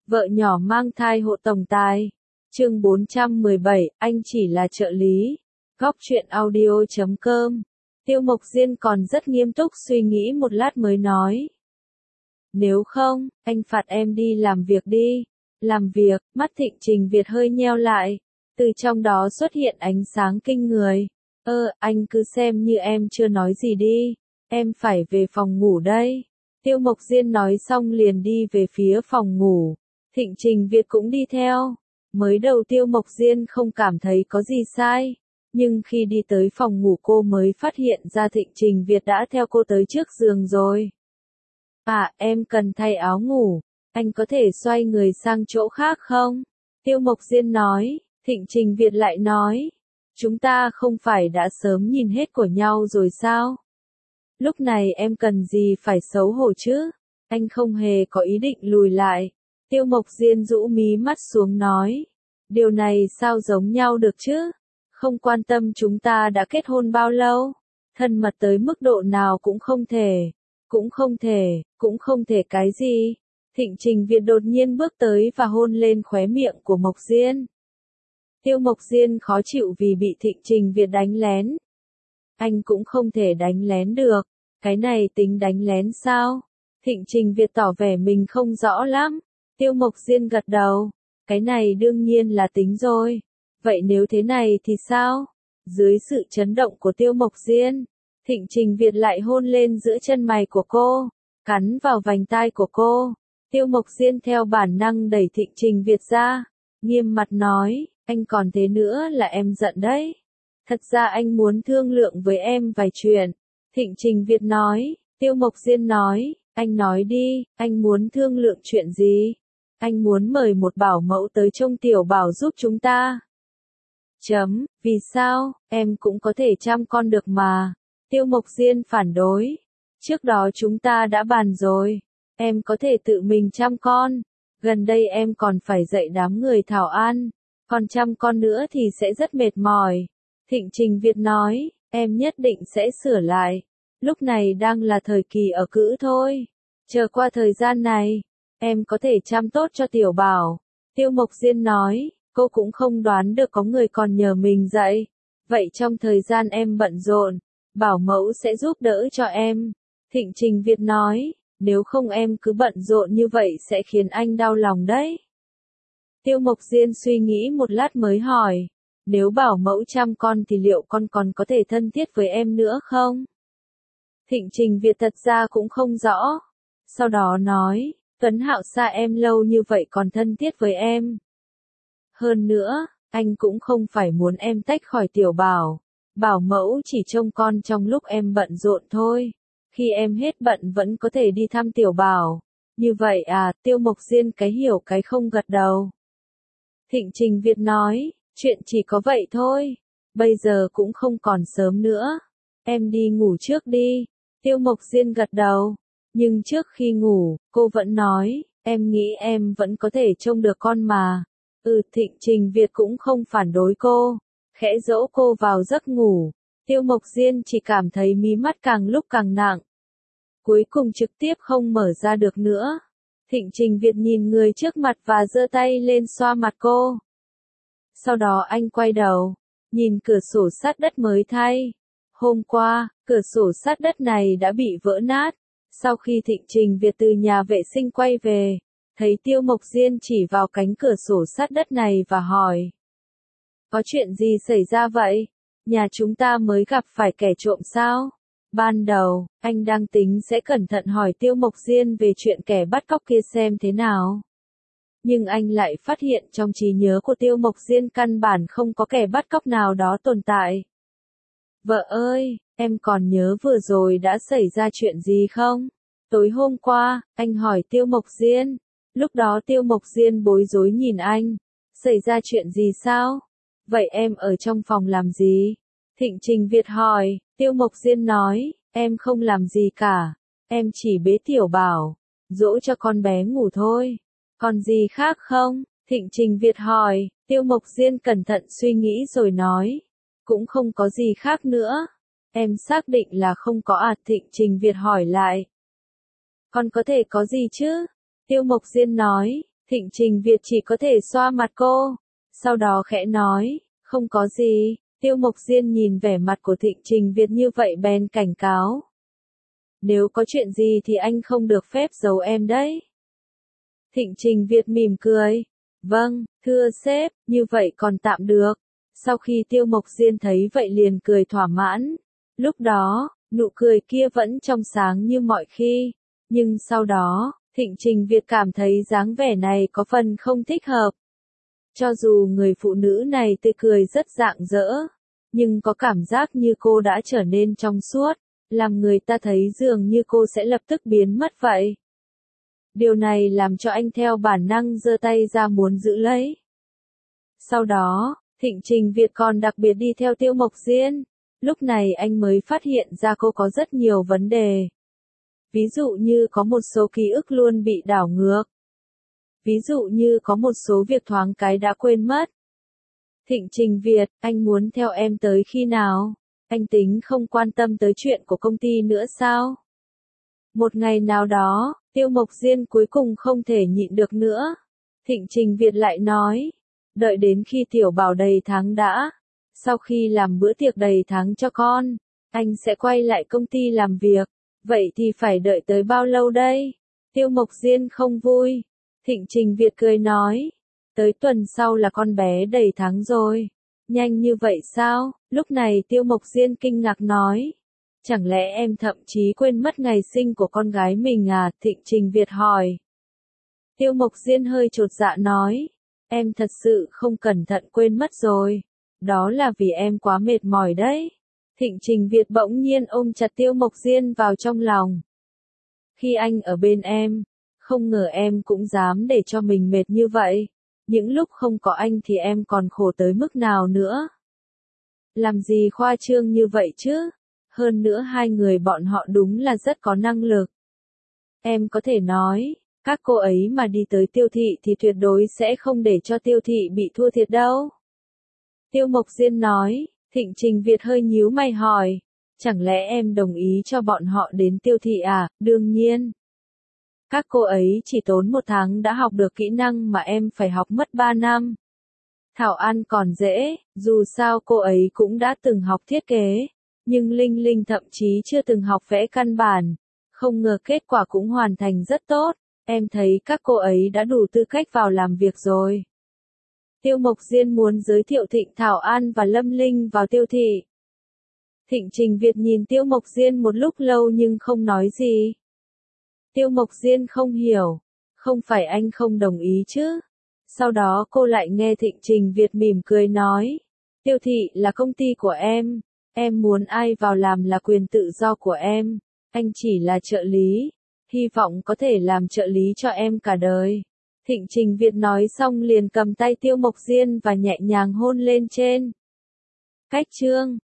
Vợ nhỏ mang thai hộ tổng tài. Chương 417, anh chỉ là trợ lý. Góc truyện audio.com. Tiêu Mộc Diên còn rất nghiêm túc suy nghĩ một lát mới nói. Nếu không, anh phạt em đi làm việc đi. Làm việc, mắt Thịnh Trình Việt hơi nheo lại. Từ trong đó xuất hiện ánh sáng kinh người. Anh cứ xem như em chưa nói gì đi. Em phải về phòng ngủ đây. Tiêu Mộc Diên nói xong liền đi về phía phòng ngủ. Thịnh Trình Việt cũng đi theo. Mới đầu Tiêu Mộc Diên không cảm thấy có gì sai. Nhưng khi đi tới phòng ngủ cô mới phát hiện ra Thịnh Trình Việt đã theo cô tới trước giường rồi. Em cần thay áo ngủ. Anh có thể xoay người sang chỗ khác không? Tiêu Mộc Diên nói. Thịnh Trình Việt lại nói. Chúng ta không phải đã sớm nhìn hết của nhau rồi sao? Lúc này em cần gì phải xấu hổ chứ? Anh không hề có ý định lùi lại. Tiêu Mộc Diên rũ mí mắt xuống nói. Điều này sao giống nhau được chứ? Không quan tâm chúng ta đã kết hôn bao lâu? Thân mật tới mức độ nào cũng không thể. Cũng không thể cái gì? Thịnh Trình Việt đột nhiên bước tới và hôn lên khóe miệng của Mộc Diên. Tiêu Mộc Diên khó chịu vì bị Thịnh Trình Việt đánh lén. Anh cũng không thể đánh lén được. Cái này tính đánh lén sao? Thịnh Trình Việt tỏ vẻ mình không rõ lắm. Tiêu Mộc Diên gật đầu. Cái này đương nhiên là tính rồi. Vậy nếu thế này thì sao? Dưới sự chấn động của Tiêu Mộc Diên, Thịnh Trình Việt lại hôn lên giữa chân mày của cô, cắn vào vành tai của cô. Tiêu Mộc Diên theo bản năng đẩy Thịnh Trình Việt ra, nghiêm mặt nói, anh còn thế nữa là em giận đấy. Thật ra anh muốn thương lượng với em vài chuyện. Thịnh Trình Việt nói. Tiêu Mộc Diên nói, anh nói đi, anh muốn thương lượng chuyện gì? Anh muốn mời một bảo mẫu tới trông tiểu bảo giúp chúng ta. Vì sao, em cũng có thể chăm con được mà. Tiêu Mộc Diên phản đối. Trước đó chúng ta đã bàn rồi. Em có thể tự mình chăm con. Gần đây em còn phải dạy đám người Thảo An. Còn chăm con nữa thì sẽ rất mệt mỏi. Thịnh Trình Việt nói, em nhất định sẽ sửa lại. Lúc này đang là thời kỳ ở cữ thôi. Chờ qua thời gian này, em có thể chăm tốt cho tiểu bảo. Tiêu Mộc Diên nói, cô cũng không đoán được có người còn nhờ mình dạy. Vậy trong thời gian em bận rộn, bảo mẫu sẽ giúp đỡ cho em. Thịnh Trình Việt nói, nếu không em cứ bận rộn như vậy sẽ khiến anh đau lòng đấy. Tiêu Mộc Diên suy nghĩ một lát mới hỏi, nếu bảo mẫu chăm con thì liệu con còn có thể thân thiết với em nữa không? Thịnh Trình Việt thật ra cũng không rõ. Sau đó nói, Tuấn Hạo xa em lâu như vậy còn thân thiết với em. Hơn nữa, anh cũng không phải muốn em tách khỏi tiểu bảo. Bảo mẫu chỉ trông con trong lúc em bận rộn thôi. Khi em hết bận vẫn có thể đi thăm tiểu bảo. Như vậy Tiêu Mộc Diên cái hiểu cái không gật đầu. Thịnh Trình Việt nói, chuyện chỉ có vậy thôi. Bây giờ cũng không còn sớm nữa. Em đi ngủ trước đi. Tiêu Mộc Diên gật đầu. Nhưng trước khi ngủ, cô vẫn nói, em nghĩ em vẫn có thể trông được con mà. Thịnh Trình Việt cũng không phản đối cô. Khẽ dỗ cô vào giấc ngủ. Tiêu Mộc Diên chỉ cảm thấy mí mắt càng lúc càng nặng. Cuối cùng trực tiếp không mở ra được nữa. Thịnh Trình Việt nhìn người trước mặt và giơ tay lên xoa mặt cô. Sau đó anh quay đầu, nhìn cửa sổ sắt đất mới thay. Hôm qua, cửa sổ sắt đất này đã bị vỡ nát. Sau khi Thịnh Trình Việt từ nhà vệ sinh quay về, thấy Tiêu Mộc Diên chỉ vào cánh cửa sổ sắt đất này và hỏi. Có chuyện gì xảy ra vậy? Nhà chúng ta mới gặp phải kẻ trộm sao? Ban đầu, anh đang tính sẽ cẩn thận hỏi Tiêu Mộc Diên về chuyện kẻ bắt cóc kia xem thế nào. Nhưng anh lại phát hiện trong trí nhớ của Tiêu Mộc Diên căn bản không có kẻ bắt cóc nào đó tồn tại. Vợ ơi, em còn nhớ vừa rồi đã xảy ra chuyện gì không? Tối hôm qua, anh hỏi Tiêu Mộc Diên. Lúc đó Tiêu Mộc Diên bối rối nhìn anh. Xảy ra chuyện gì sao? Vậy em ở trong phòng làm gì? Thịnh Trình Việt hỏi. Tiêu Mộc Diên nói, em không làm gì cả. Em chỉ bế tiểu bảo, dỗ cho con bé ngủ thôi. Còn gì khác không? Thịnh Trình Việt hỏi. Tiêu Mộc Diên cẩn thận suy nghĩ rồi nói. Cũng không có gì khác nữa. Em xác định là không có Thịnh Trình Việt hỏi lại. Còn có thể có gì chứ? Tiêu Mộc Diên nói. Thịnh Trình Việt chỉ có thể xoa mặt cô, sau đó khẽ nói, không có gì. Tiêu Mộc Diên nhìn vẻ mặt của Thịnh Trình Việt như vậy bèn cảnh cáo. Nếu có chuyện gì thì anh không được phép giấu em đấy. Thịnh Trình Việt mỉm cười. Vâng, thưa sếp, như vậy còn tạm được. Sau khi Tiêu Mộc Diên thấy vậy liền cười thỏa mãn. Lúc đó, nụ cười kia vẫn trong sáng như mọi khi. Nhưng sau đó, Thịnh Trình Việt cảm thấy dáng vẻ này có phần không thích hợp. Cho dù người phụ nữ này tươi cười rất rạng rỡ, nhưng có cảm giác như cô đã trở nên trong suốt, làm người ta thấy dường như cô sẽ lập tức biến mất vậy. Điều này làm cho anh theo bản năng giơ tay ra muốn giữ lấy. Sau đó, Thịnh Trình Việt còn đặc biệt đi theo Tiêu Mộc Diên. Lúc này anh mới phát hiện ra cô có rất nhiều vấn đề. Ví dụ như có một số ký ức luôn bị đảo ngược. Ví dụ như có một số việc thoáng cái đã quên mất. Thịnh Trình Việt, anh muốn theo em tới khi nào? Anh tính không quan tâm tới chuyện của công ty nữa sao? Một ngày nào đó, Tiêu Mộc Diên cuối cùng không thể nhịn được nữa. Thịnh Trình Việt lại nói, đợi đến khi tiểu bảo đầy tháng đã. Sau khi làm bữa tiệc đầy tháng cho con, anh sẽ quay lại công ty làm việc. Vậy thì phải đợi tới bao lâu đây? Tiêu Mộc Diên không vui. Thịnh Trình Việt cười nói, tới tuần sau là con bé đầy tháng rồi. Nhanh như vậy sao? Lúc này Tiêu Mộc Diên kinh ngạc nói, chẳng lẽ em thậm chí quên mất ngày sinh của con gái mình à? Thịnh Trình Việt hỏi. Tiêu Mộc Diên hơi chột dạ nói, em thật sự không cẩn thận quên mất rồi. Đó là vì em quá mệt mỏi đấy. Thịnh Trình Việt bỗng nhiên ôm chặt Tiêu Mộc Diên vào trong lòng. Khi anh ở bên em, không ngờ em cũng dám để cho mình mệt như vậy. Những lúc không có anh thì em còn khổ tới mức nào nữa. Làm gì khoa trương như vậy chứ? Hơn nữa hai người bọn họ đúng là rất có năng lực. Em có thể nói, các cô ấy mà đi tới Tiêu thị thì tuyệt đối sẽ không để cho Tiêu thị bị thua thiệt đâu. Tiêu Mộc Diên nói. Thịnh Trình Việt hơi nhíu mày hỏi, chẳng lẽ em đồng ý cho bọn họ đến Tiêu thị à? Đương nhiên. Các cô ấy chỉ tốn 1 tháng đã học được kỹ năng mà em phải học mất 3 năm. Thảo An còn dễ, dù sao cô ấy cũng đã từng học thiết kế, nhưng Linh Linh thậm chí chưa từng học vẽ căn bản. Không ngờ kết quả cũng hoàn thành rất tốt, em thấy các cô ấy đã đủ tư cách vào làm việc rồi. Tiêu Mộc Diên muốn giới thiệu Thịnh Thảo An và Lâm Linh vào Tiêu thị. Thịnh Trình Việt nhìn Tiêu Mộc Diên một lúc lâu nhưng không nói gì. Tiêu Mộc Diên không hiểu, không phải anh không đồng ý chứ? Sau đó cô lại nghe Thịnh Trình Việt mỉm cười nói, Tiêu thị là công ty của em muốn ai vào làm là quyền tự do của em, anh chỉ là trợ lý, hy vọng có thể làm trợ lý cho em cả đời. Thịnh Trình Việt nói xong liền cầm tay Tiêu Mộc Diên và nhẹ nhàng hôn lên trên. Cách chương